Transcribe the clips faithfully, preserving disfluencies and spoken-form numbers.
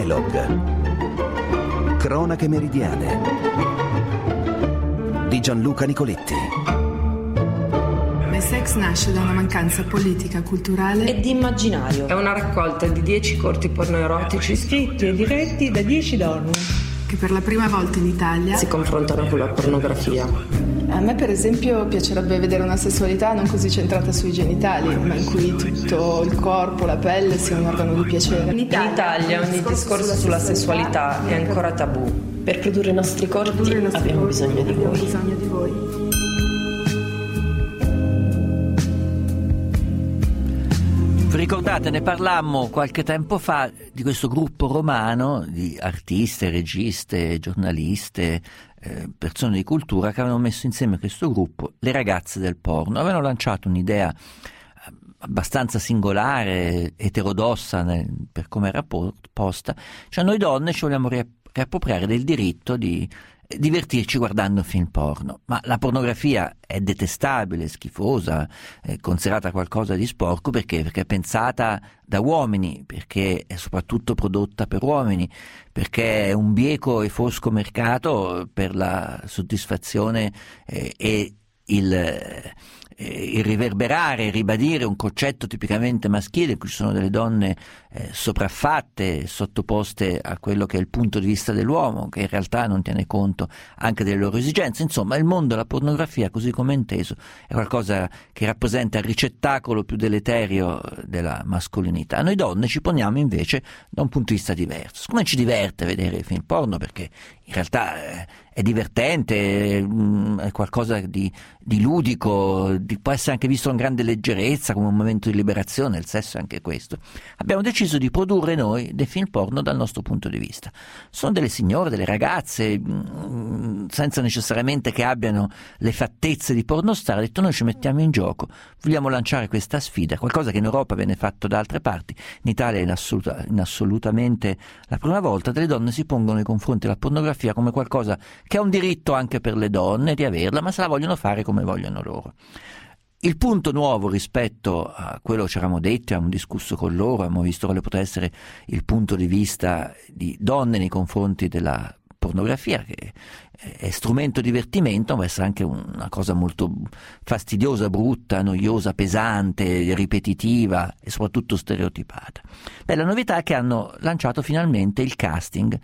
Elog. Cronache meridiane di Gianluca Nicoletti. Sex nasce da una mancanza politica, culturale e di immaginario. È una raccolta di dieci corti pornoerotici scritti e diretti da dieci donne che per la prima volta in Italia si confrontano con la pornografia. A me per esempio piacerebbe vedere una sessualità non così centrata sui genitali, ma in cui tutto il corpo, la pelle sia un organo di piacere. In Italia, in Italia ogni discorso sulla sessualità è ancora tabù. Per produrre i nostri corpi i nostri abbiamo, corpi, bisogno, di abbiamo voi. bisogno di voi. Vi ricordate, ne parlammo qualche tempo fa di questo gruppo romano di artiste, registe, giornaliste, eh, persone di cultura che avevano messo insieme questo gruppo, le ragazze del porno. Avevano lanciato un'idea abbastanza singolare, eterodossa nel, per come era posta, cioè noi donne ci vogliamo riappropriare del diritto di divertirci guardando film porno, ma la pornografia è detestabile, schifosa, è considerata qualcosa di sporco perché? Perché è pensata da uomini, perché è soprattutto prodotta per uomini, perché è un bieco e fosco mercato per la soddisfazione eh, e il, eh, il riverberare, ribadire un concetto tipicamente maschile in cui ci sono delle donne eh, sopraffatte, sottoposte a quello che è il punto di vista dell'uomo, che in realtà non tiene conto anche delle loro esigenze. Insomma, il mondo della pornografia, così come inteso, è qualcosa che rappresenta il ricettacolo più deleterio della mascolinità. Noi donne ci poniamo invece da un punto di vista diverso. Siccome ci diverte vedere film porno, perché in realtà eh, è divertente, mh, è qualcosa di, di ludico, di, può essere anche visto con grande leggerezza, come un momento di liberazione, il sesso è anche questo. Abbiamo deciso di produrre noi dei film porno dal nostro punto di vista. Sono delle signore, delle ragazze, mh, senza necessariamente che abbiano le fattezze di pornostar. Ha detto: noi ci mettiamo in gioco, vogliamo lanciare questa sfida, qualcosa che in Europa viene fatto da altre parti, in Italia in, assoluta, in assolutamente la prima volta. Delle donne si pongono nei confronti della pornografia come qualcosa che ha un diritto anche per le donne di averla, ma se la vogliono fare come vogliono loro. Il punto nuovo rispetto a quello che ci eravamo detti, abbiamo discusso con loro, abbiamo visto quale poteva essere il punto di vista di donne nei confronti della pornografia, che è strumento di divertimento, ma essere anche una cosa molto fastidiosa, brutta, noiosa, pesante, ripetitiva e soprattutto stereotipata. Beh, la novità è che hanno lanciato finalmente il casting.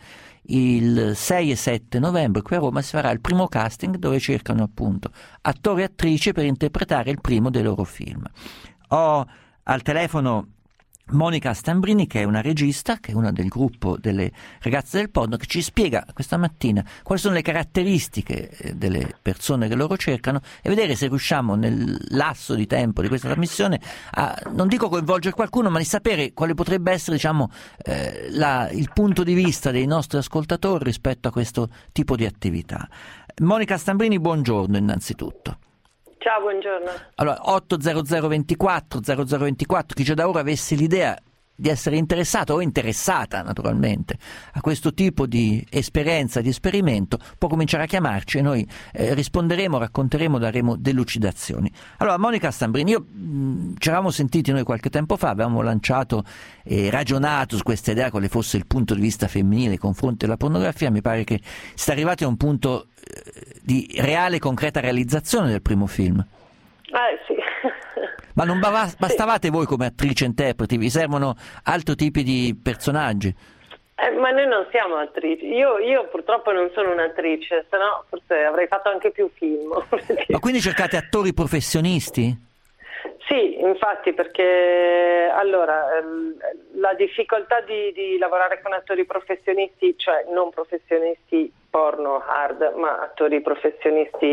Il sei e sette novembre qui a Roma si farà il primo casting dove cercano appunto attori e attrici per interpretare il primo dei loro film. Ho al telefono Monica Stambrini, che è una regista, che è una del gruppo delle ragazze del porno, che ci spiega questa mattina quali sono le caratteristiche delle persone che loro cercano e vedere se riusciamo nel lasso di tempo di questa trasmissione a, non dico coinvolgere qualcuno, ma di sapere quale potrebbe essere, diciamo, eh, la, il punto di vista dei nostri ascoltatori rispetto a questo tipo di attività. Monica Stambrini, buongiorno innanzitutto. Ciao, buongiorno. Allora, otto zero zero ventiquattro zero zero ventiquattro, chi già da ora avesse l'idea di essere interessato o interessata naturalmente a questo tipo di esperienza, di esperimento, può cominciare a chiamarci e noi eh, risponderemo, racconteremo, daremo delucidazioni. Allora, Monica Stambrini, io mh, ci eravamo sentiti noi qualche tempo fa, avevamo lanciato e ragionato su questa idea quale fosse il punto di vista femminile nei confronti della pornografia. Mi pare che sia arrivati a un punto eh, di reale e concreta realizzazione del primo film. Eh sì. Ma non bastavate sì. Voi come attrice interpreti, vi servono altri tipi di personaggi? Eh, ma noi non siamo attrici, io, io purtroppo non sono un'attrice, se no forse avrei fatto anche più film. Ma quindi cercate attori professionisti? Sì, infatti, perché allora la difficoltà di, di lavorare con attori professionisti, cioè non professionisti porno hard, ma attori professionisti,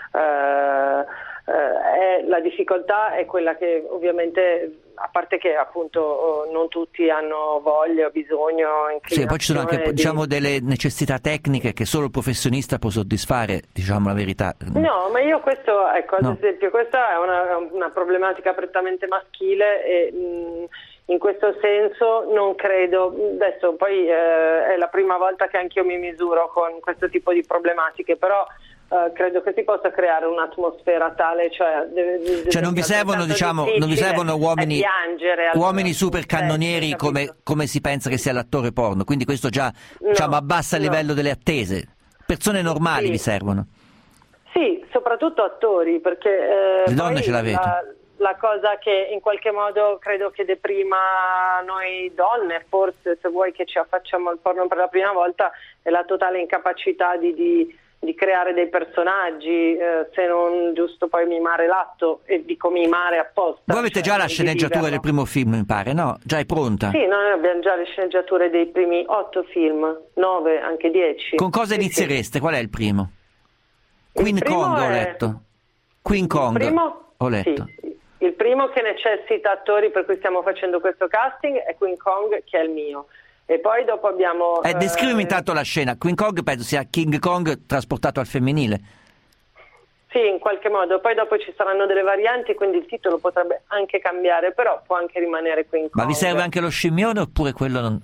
eh, eh, è, la difficoltà è quella che ovviamente, a parte che appunto non tutti hanno voglia o bisogno, sì, poi ci sono anche di... diciamo delle necessità tecniche che solo il professionista può soddisfare, diciamo la verità. No, ma io questo, ecco, ad no. esempio, questa è una, una problematica prettamente maschile e mh, in questo senso non credo, adesso poi eh, è la prima volta che anch'io mi misuro con questo tipo di problematiche, però Uh, credo che si possa creare un'atmosfera tale, cioè, deve, deve cioè non vi servono, diciamo, non vi servono uomini, uomini super cannonieri eh, come, come si pensa che sia l'attore porno, quindi questo già no, diciamo, abbassa il no. livello delle attese. Persone normali sì. vi servono. Sì, soprattutto attori, perché eh, le donne ce l'avete. La, la cosa che in qualche modo credo che deprima noi donne, forse se vuoi che ci affacciamo al porno per la prima volta, è la totale incapacità di, di di creare dei personaggi, eh, se non giusto poi mimare l'atto, e dico mimare apposta. Voi avete cioè, già la sceneggiatura del primo film, mi pare, no? Già è pronta? Sì, noi abbiamo già le sceneggiature dei primi otto film, nove, anche dieci. Con cosa sì, iniziereste? Sì. Qual è il primo? Queen il primo Kong è... ho letto. Queen Kong primo... ho letto. Sì. Il primo che necessita attori per cui stiamo facendo questo casting è Queen Kong, che è il mio. E poi dopo abbiamo... Eh, descrivimi eh... intanto la scena. Queen Kong penso sia King Kong trasportato al femminile. Sì, in qualche modo. Poi dopo ci saranno delle varianti, quindi il titolo potrebbe anche cambiare, però può anche rimanere Queen Kong. Ma vi serve anche lo scimmione oppure quello non...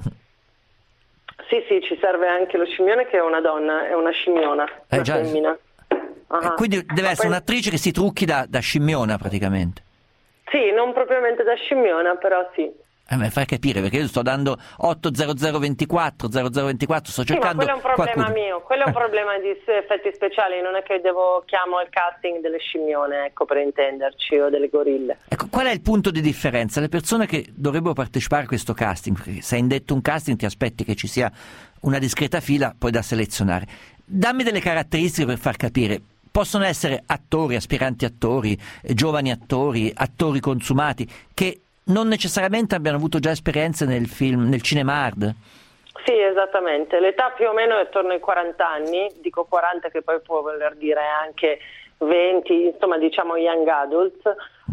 Sì, sì, ci serve anche lo scimmione, che è una donna, è una scimmiona, eh, una già... femmina. Uh-huh. Quindi deve essere poi... un'attrice che si trucchi da, da scimmiona praticamente. Sì, non propriamente da scimmiona, però sì. Eh, mi fai capire, perché io sto dando otto zero zero ventiquattro zero zero ventiquattro, sto cercando. Sì, ma quello è un problema qualcuno. mio, quello è un problema di effetti speciali, non è che devo chiamo il casting delle scimmione, ecco, per intenderci, o delle gorille. Ecco, qual è il punto di differenza? Le persone che dovrebbero partecipare a questo casting, perché se hai indetto un casting ti aspetti che ci sia una discreta fila poi da selezionare. Dammi delle caratteristiche per far capire. Possono essere attori, aspiranti attori, giovani attori, attori consumati, che non necessariamente abbiano avuto già esperienze nel film, nel cinema hard? Sì, esattamente. L'età più o meno è attorno ai quaranta anni, dico quaranta che poi può voler dire anche venti, insomma diciamo young adults,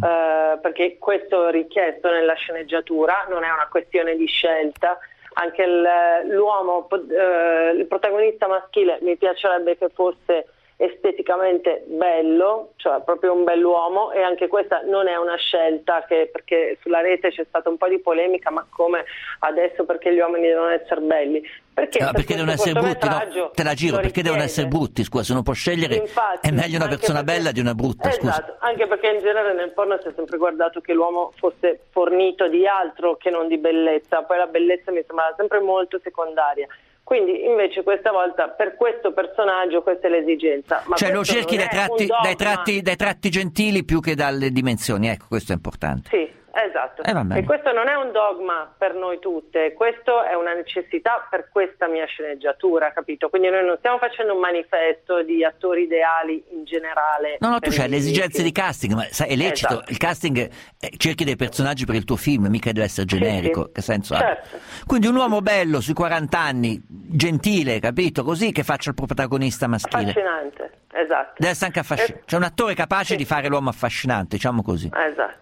eh, perché questo è richiesto nella sceneggiatura, non è una questione di scelta. Anche il, l'uomo, eh, il protagonista maschile mi piacerebbe che fosse esteticamente bello, cioè proprio un bell'uomo, e anche questa non è una scelta, che perché sulla rete c'è stata un po' di polemica, ma come adesso perché gli uomini devono essere belli? Perché, no, perché devono essere brutti, no? Te la giro, perché devono essere brutti, scusa, se non può scegliere. Infatti, è meglio una persona perché, bella di una brutta, esatto, scusa. Anche perché in genere nel porno si è sempre guardato che l'uomo fosse fornito di altro che non di bellezza, poi la bellezza mi sembrava sempre molto secondaria. Quindi invece questa volta per questo personaggio questa è l'esigenza. Ma cioè lo cerchi dai tratti, dai, tratti, dai tratti gentili più che dalle dimensioni, ecco, questo è importante. Sì, esatto. Eh, e questo non è un dogma per noi tutte, questo è una necessità per questa mia sceneggiatura, capito? Quindi noi non stiamo facendo un manifesto di attori ideali in generale. No, no, tu c'hai le esigenze di casting, ma sai, è lecito, esatto. Il casting è, cerchi dei personaggi per il tuo film, mica deve essere generico, sì, sì. Che senso certo. ha? Quindi un uomo bello sui quaranta anni, gentile, capito? Così che faccia il protagonista maschile. Affascinante, esatto. Deve essere anche affascinante, eh, c'è un attore capace sì. di fare l'uomo affascinante, diciamo così. Esatto.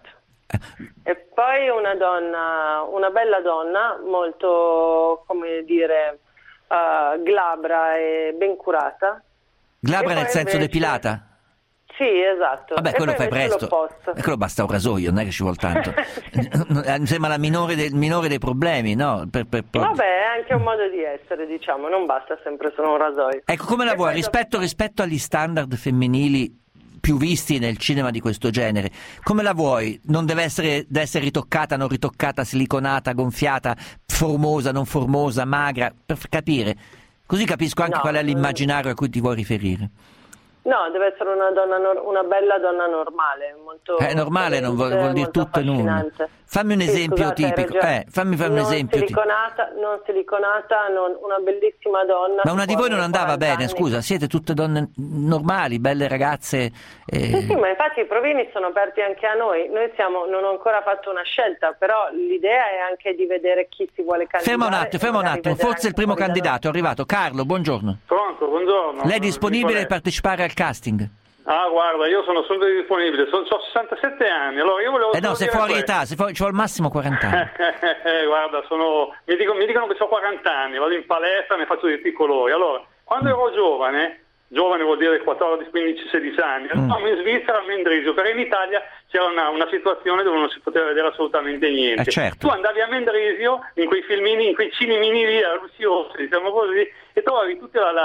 E poi una donna, una bella donna, molto, come dire, uh, glabra e ben curata. Glabra nel senso invece... depilata? Sì, esatto. Vabbè, e quello fai presto. E quello basta un rasoio, non è che ci vuole tanto. Mi sembra la minore, del, minore dei problemi, no? Per, per, per... Vabbè, è anche un modo di essere, diciamo, non basta sempre solo un rasoio. Ecco, come la vuoi? Rispetto, rispetto agli standard femminili più visti nel cinema di questo genere, come la vuoi? Non deve essere, deve essere ritoccata, non ritoccata, siliconata, gonfiata, formosa, non formosa, magra, per capire. Così capisco anche no, qual è l'immaginario a cui ti vuoi riferire. No, deve essere una donna, una bella donna normale, molto. È eh, normale, non vuol, vuol dire tutto e nulla. Fammi un esempio sì, scusate, tipico. Eh, fammi fare un non esempio. Siliconata, non siliconata, non, una bellissima donna. Ma una di voi non andava bene, anni. Scusa, siete tutte donne normali, belle ragazze. Eh... Sì, sì, ma infatti i provini sono aperti anche a noi. Noi siamo, non ho ancora fatto una scelta, però l'idea è anche di vedere chi si vuole candidare. Ferma un attimo, ferma un attimo. Forse il primo candidato è arrivato. Carlo, buongiorno. Pronto, buongiorno. Lei è disponibile per partecipare al casting? Ah, guarda, io sono sempre disponibile, sono, ho sessantasette anni, allora io volevo... Eh no, sei fuori età, sei fuori, c'ho al massimo quaranta anni. eh, guarda, sono, mi, dicono, mi dicono che ho quaranta anni, vado in palestra, ne faccio di tutti i colori. Allora, quando ero giovane, giovane vuol dire quattordici, quindici, sedici anni, mm. andavo in Svizzera a Mendrisio, perché in Italia c'era una, una situazione dove non si poteva vedere assolutamente niente. Eh, certo. Tu andavi a Mendrisio, in quei filmini, in quei cinemini lì, a Russi, diciamo così, e trovavi tutta la... la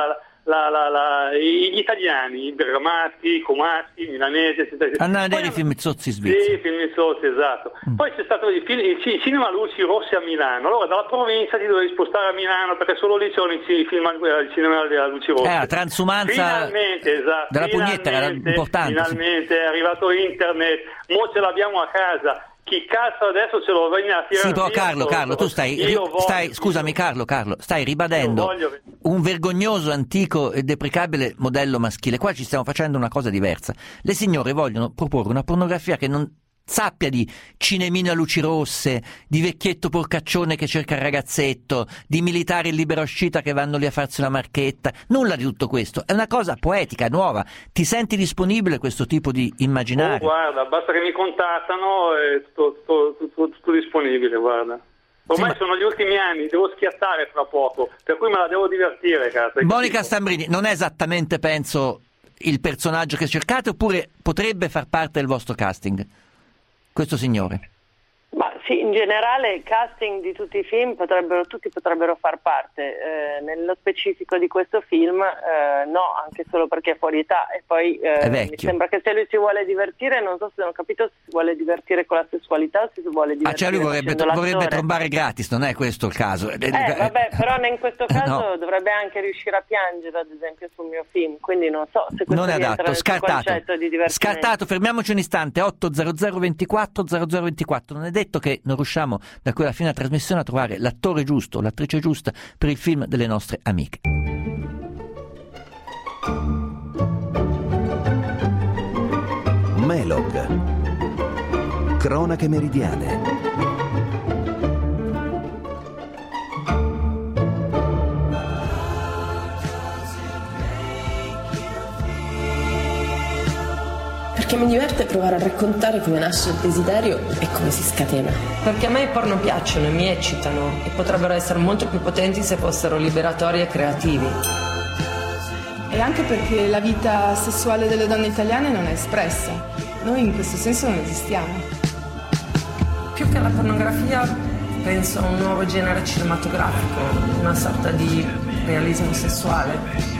la, la, la, gli italiani, i bergamaschi, i comaschi, i milanesi, eccetera. Andare a vedere i filmizzozzi svizzeri. Sì, i filmizzozzi, esatto. Mm. Poi c'è stato il, film, il cinema Luci Rossi a Milano. Allora dalla provincia ti dovevi spostare a Milano perché solo lì c'erano i film al cinema della Luci Rossi. Eh, la transumanza finalmente, esatto, della pugnetta era importante. Finalmente sì. È arrivato internet, mo ce l'abbiamo a casa. Chi cazzo adesso ce lo viene a tirare? Sì, però Carlo, Carlo, tu stai, ri- voglio, stai scusami Carlo, Carlo, stai ribadendo voglio... un vergognoso, antico e deprecabile modello maschile. Qua ci stiamo facendo una cosa diversa. Le signore vogliono proporre una pornografia che non sappia di cinemino a luci rosse, di vecchietto porcaccione che cerca il ragazzetto, di militari in libera uscita che vanno lì a farsi una marchetta. Nulla di tutto questo. È una cosa poetica, nuova. Ti senti disponibile a questo tipo di immaginario? Oh, guarda, basta che mi contattano e sto, sto, sto, sto, sto disponibile, guarda. Ormai sì, sono gli ultimi anni, devo schiattare fra poco, per cui me la devo divertire, cazzo. Monica Stambrini, non è esattamente, penso, il personaggio che cercate, oppure potrebbe far parte del vostro casting? Questo signore? Ma sì, in generale il casting di tutti i film potrebbero, tutti potrebbero far parte, eh, nello specifico di questo film eh, no, anche solo perché è fuori età e poi eh, mi sembra che se lui si vuole divertire, non so se non ho capito se si vuole divertire con la sessualità o se si vuole divertire. Ah, cioè lui vorrebbe, vorrebbe trombare gratis, non è questo il caso. Eh, vabbè, però in questo caso no. Dovrebbe anche riuscire a piangere, ad esempio, sul mio film, quindi non so se questo non è adatto, scartato. Concetto di divertimento. Scartato, fermiamoci un istante, otto zero zero ventiquattro zero zero ventiquattro, non è detto che non riusciamo da quella fine trasmissione a trovare l'attore giusto, l'attrice giusta per il film delle nostre amiche. Melog. Cronache meridiane. Perché mi diverte provare a raccontare come nasce il desiderio e come si scatena. Perché a me i porno piacciono e mi eccitano e potrebbero essere molto più potenti se fossero liberatori e creativi. E anche perché la vita sessuale delle donne italiane non è espressa. Noi in questo senso non esistiamo. Più che alla pornografia penso a un nuovo genere cinematografico, una sorta di realismo sessuale.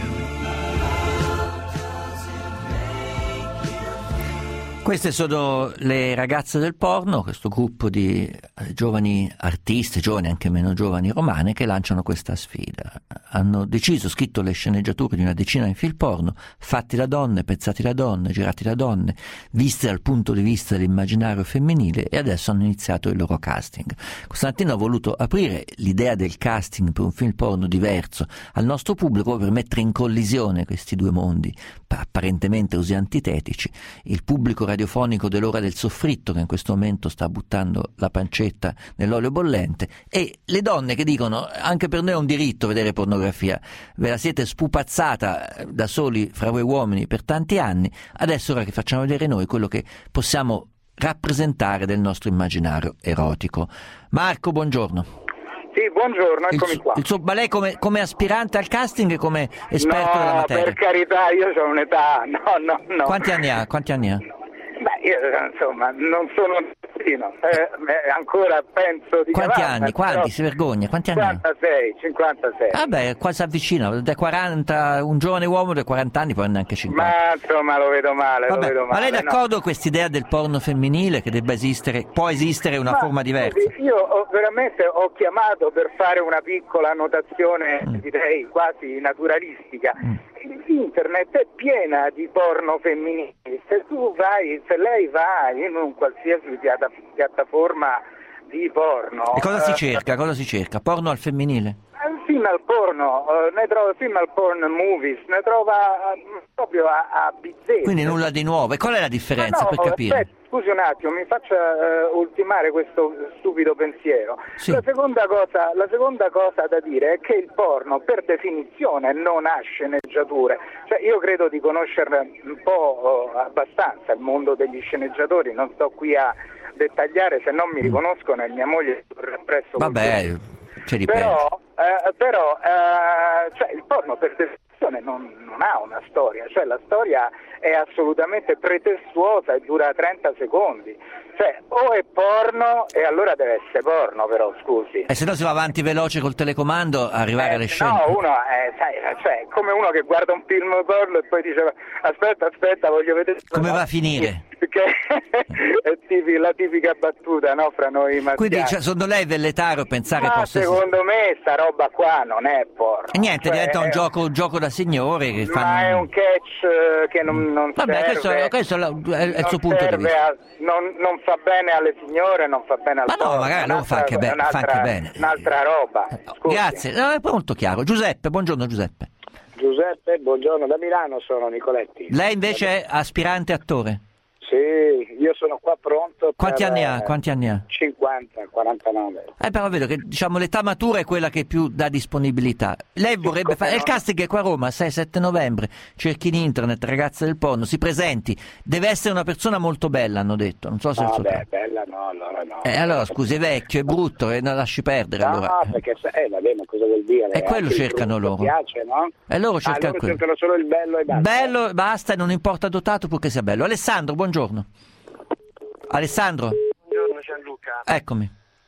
Queste sono le ragazze del porno, questo gruppo di giovani artiste, giovani anche meno giovani romane, che lanciano questa sfida. Hanno deciso, scritto le sceneggiature di una decina di film porno, fatti da donne, pensati da donne, girati da donne, viste dal punto di vista dell'immaginario femminile, e adesso hanno iniziato il loro casting. Costantina ha voluto aprire l'idea del casting per un film porno diverso al nostro pubblico per mettere in collisione questi due mondi apparentemente così antitetici. Il pubblico radiofonico dell'ora del soffritto, che in questo momento sta buttando la pancetta nell'olio bollente, e le donne che dicono anche per noi è un diritto vedere pornografia, ve la siete spupazzata da soli fra voi uomini per tanti anni, adesso ora che facciamo vedere noi quello che possiamo rappresentare del nostro immaginario erotico. Marco, buongiorno. Sì, buongiorno, eccomi il, qua. Il suo, lei come, come aspirante al casting e come esperto no, della materia? Per carità, io ho un'età, no, no, no. Quanti anni ha? Quanti anni ha? Beh, io insomma non sono un ragazzino, eh, ancora penso di Quanti cavarla, anni? Quanti? Si vergogna? Quanti anni? cinquantasei, cinquantasei. Vabbè, qua si avvicina, da quaranta, un giovane uomo dei quaranta anni poi neanche cinquanta. Ma insomma lo vedo male, Vabbè, lo vedo male. Ma lei è d'accordo no. con quest'idea del porno femminile, che debba esistere, può esistere una ma, forma diversa? Io ho, veramente ho chiamato per fare una piccola annotazione, mm. direi quasi naturalistica. Mm. Internet è piena di porno femminili. Se tu vai, se lei va in un qualsiasi piata, piattaforma di porno. E cosa si eh, cerca? Cosa si cerca? Porno al femminile? Film al porno, uh, ne trova film al porn movies, ne trova uh, proprio a, a bizzeffe. Quindi nulla di nuovo. E qual è la differenza, no, per capire? Aspetta, scusi un attimo, mi faccia uh, ultimare questo stupido pensiero. Sì. La seconda cosa, la seconda cosa da dire è che il porno per definizione non ha sceneggiature. Cioè io credo di conoscerne un po' uh, abbastanza il mondo degli sceneggiatori, non sto qui a dettagliare, se non mi riconoscono e mia moglie presso. Vabbè, c'è di però, eh, però eh, cioè il porno per definizione trasformazione non, non ha una storia, cioè la storia è assolutamente pretestuosa e dura trenta secondi, cioè o è porno e allora deve essere porno, però scusi. E se no si va avanti veloce col telecomando a arrivare eh, alle scene. No, uno è, sai, cioè, come uno che guarda un film porno e poi dice aspetta, aspetta, voglio vedere... Come va a finire? Perché è tipi, la tipica battuta, no, fra noi maschiali. Quindi cioè, secondo lei è velletario pensare Ma possa secondo essere... me sta roba qua non è porno. E niente, cioè, diventa un è... gioco, un gioco da signore che Ma fanno... è un catch che non, non Vabbè, serve. questo, questo è il suo punto di vista. A, non, non fa bene alle signore, non fa bene al Ma no, porno. magari loro fa anche, be- fa anche bene. Un'altra roba. Scusi. Grazie, no, è molto chiaro. Giuseppe, buongiorno Giuseppe. Giuseppe, buongiorno, da Milano sono Nicoletti. Lei invece è aspirante attore? Sì, io sono qua pronto. Quanti per, anni ha? Quanti anni ha? cinquanta, quarantanove. Eh, però vedo che diciamo l'età matura è quella che più dà disponibilità. Lei vorrebbe fare... Il casting è qua a Roma, sei sette novembre, cerchi in internet, ragazze del porno, si presenti. Deve essere una persona molto bella, hanno detto. Non so se no, il suo beh, bella no, allora no. Eh, allora scusi, è vecchio, è brutto, e non lasci perdere no, allora. No, perché eh, vabbè, ma cosa vuol dire? E quello Anche cercano loro. Piace, no? E loro cercano ah, loro quello. cercano solo il bello e basta. Bello, basta, e non importa dotato purché sia bello. Alessandro, buongiorno. Alessandro? Buongiorno Gianluca. Eccomi.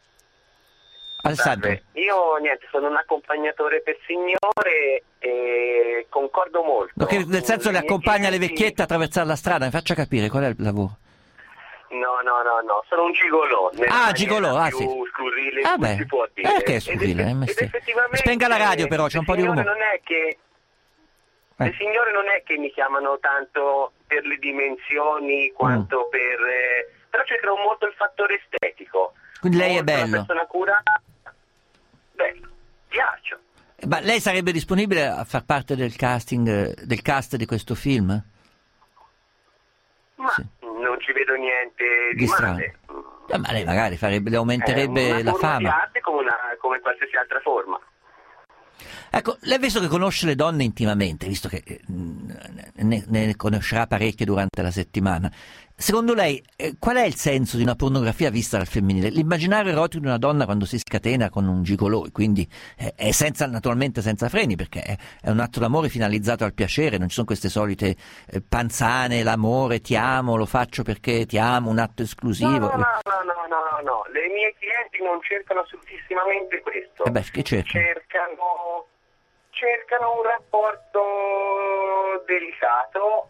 Alessandro. Salve. Io niente, sono un accompagnatore per signore e concordo molto. No, che nel senso le accompagna le vecchiette a attraversare la strada, mi faccia capire qual è il lavoro. No, no, no, no, sono un gigolò. Ah, gigolò, ah più sì. scurrile, Ah, cui beh. si può dire. Eh, che è scurrile, ed, è ed mestiere. effettivamente Spenga la radio però, c'è un po' di rumore. Non è che Eh. le signore non è che mi chiamano tanto per le dimensioni quanto Mm. per eh, però cercano molto il fattore estetico. Quindi lei è Molto bello. Una persona curata. Bello. Piaccio. Ma lei sarebbe disponibile a far parte del casting, eh, del cast di questo film? Ma Sì. non ci vedo niente di, Di strano. male. Eh, ma lei magari farebbe, le È aumenterebbe una la forma fama. di arte come, una, come qualsiasi altra forma. Ecco, lei visto che conosce le donne intimamente, visto che eh, ne, ne conoscerà parecchie durante la settimana, secondo lei eh, qual è il senso di una pornografia vista dal femminile? L'immaginario erotico di una donna quando si scatena con un gigolò, quindi eh, è senza, naturalmente senza freni, perché è, è un atto d'amore finalizzato al piacere, non ci sono queste solite eh, panzane, l'amore, ti amo, lo faccio perché ti amo, un atto esclusivo. No, no, no, no, no, no, no. Le mie clienti non cercano assolutissimamente questo. Eh beh, che cercano? Cercano, cercano un rapporto delicato,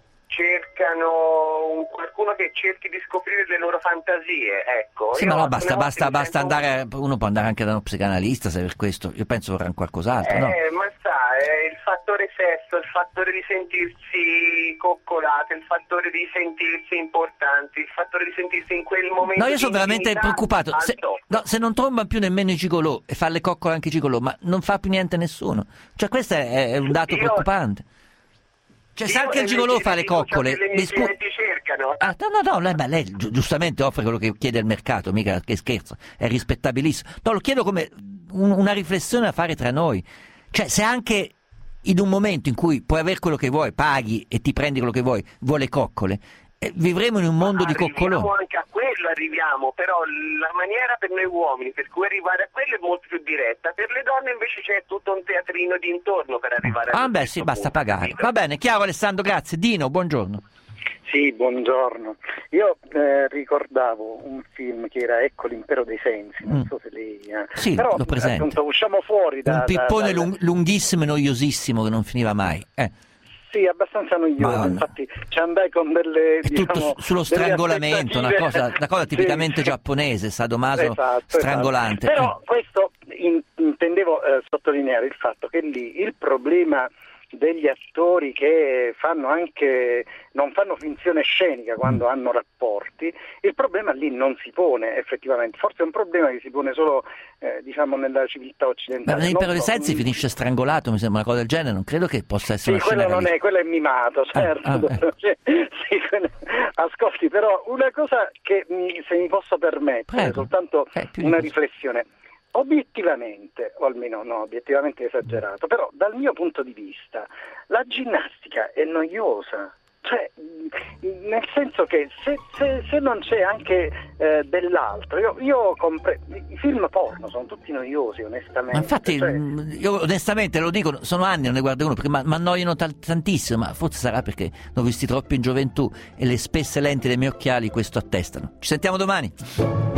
cercano un qualcuno che cerchi di scoprire le loro fantasie, ecco. Sì, Io ma no, alcune basta, volte basta, mi basta sento- andare, uno può andare anche da uno psicanalista se per questo, io penso vorranno qualcos'altro, no? Eh, ma sa, è il fattore sesso, il fattore di sentirsi coccolate, il fattore di sentirsi importanti, il fattore di sentirsi in quel momento. No, io sono di veramente intimità preoccupato. al Se, top. no, se non tromba più nemmeno i gigolò e fa le coccole anche i gigolò, ma non fa più niente nessuno. Cioè, questo è, è un dato Io- preoccupante. Cioè, se Io anche il le gigolò mie fa le dico ciò coccole, che le mi mie scu- clienti cercano. Ah, no, no, no, lei, ma lei gi- giustamente offre quello che chiede il mercato, mica che scherzo, è rispettabilissimo. No, lo chiedo come un- una riflessione da fare tra noi. Cioè, se anche in un momento in cui puoi avere quello che vuoi, paghi e ti prendi quello che vuoi, vuole coccole, eh, vivremo in un mondo di coccoloni. Arriviamo anche a quello, arriviamo, però la maniera per noi uomini per cui arrivare a quello è molto più diretta, per le donne invece c'è tutto un teatrino di intorno per arrivare a Ah, beh, sì, basta pagare. Va bene, chiaro Alessandro, grazie. Dino, buongiorno. Sì, buongiorno. Io eh, ricordavo un film che era Ecco l'impero dei sensi, non Mm. so se lei... Eh. Sì, però, l'ho presente. appunto, usciamo fuori da... Un pippone da- da- lung- lunghissimo e noiosissimo che non finiva mai. Eh. Sì, abbastanza noioso, Madonna. infatti ci andai con delle... È tutto diciamo, su- sullo delle strangolamento, una aspettative- cosa, una cosa Sì, tipicamente sì. giapponese, sadomaso Esatto, strangolante. esatto. Però questo in- intendevo eh, sottolineare il fatto che lì il problema degli attori che fanno anche non fanno finzione scenica quando hanno rapporti, il problema lì non si pone effettivamente, forse è un problema che si pone solo eh, diciamo nella civiltà Ma occidentale. nell'impero Non dei so, sensi mm, finisce strangolato, mi sembra una cosa del genere, non credo che possa essere Sì, una scena quello non realista. è, quello è mimato, certo. ah, ecco. Sì, sì, quello- ascolti, però una cosa che mi- se mi posso permettere, Prego. soltanto Eh, più di una così. riflessione. Obiettivamente, o almeno no, obiettivamente esagerato, però dal mio punto di vista la ginnastica è noiosa. Cioè, nel senso che se, se, se non c'è anche eh, dell'altro, io, io compre- i film porno sono tutti noiosi, onestamente. Ma infatti, cioè... io onestamente lo dico, sono anni non ne guardo uno perché mi annoiano t- tantissimo, ma forse sarà perché ne ho visti troppi in gioventù e le spesse lenti dei miei occhiali questo attestano. Ci sentiamo domani.